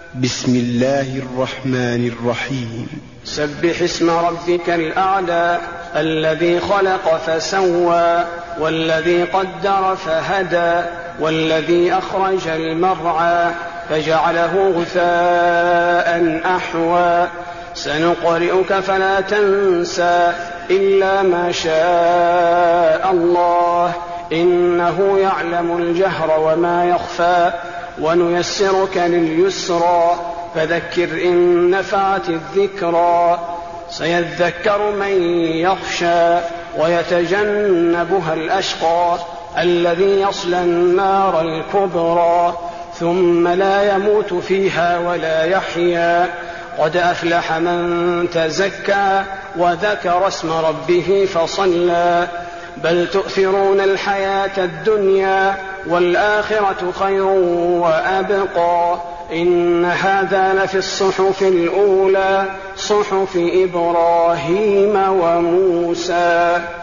بسم الله الرحمن الرحيم. سبح اسم ربك الأعلى الذي خلق فسوى والذي قدر فهدى والذي أخرج المرعى فجعله غثاء أحوى سنقرئك فلا تنسى إلا ما شاء الله إنه يعلم الجهر وما يخفى ونيسرك لليسرى فذكر إن نفعت الذكرى سيذكر من يخشى ويتجنبها الأشقى الذي يصلى النار الكبرى ثم لا يموت فيها ولا يحيا قد أفلح من تزكى وذكر اسم ربه فصلى بل تؤثرون الحياة الدنيا والآخرة خير وأبقى إن هذا لفي الصحف الأولى صحف إبراهيم وموسى.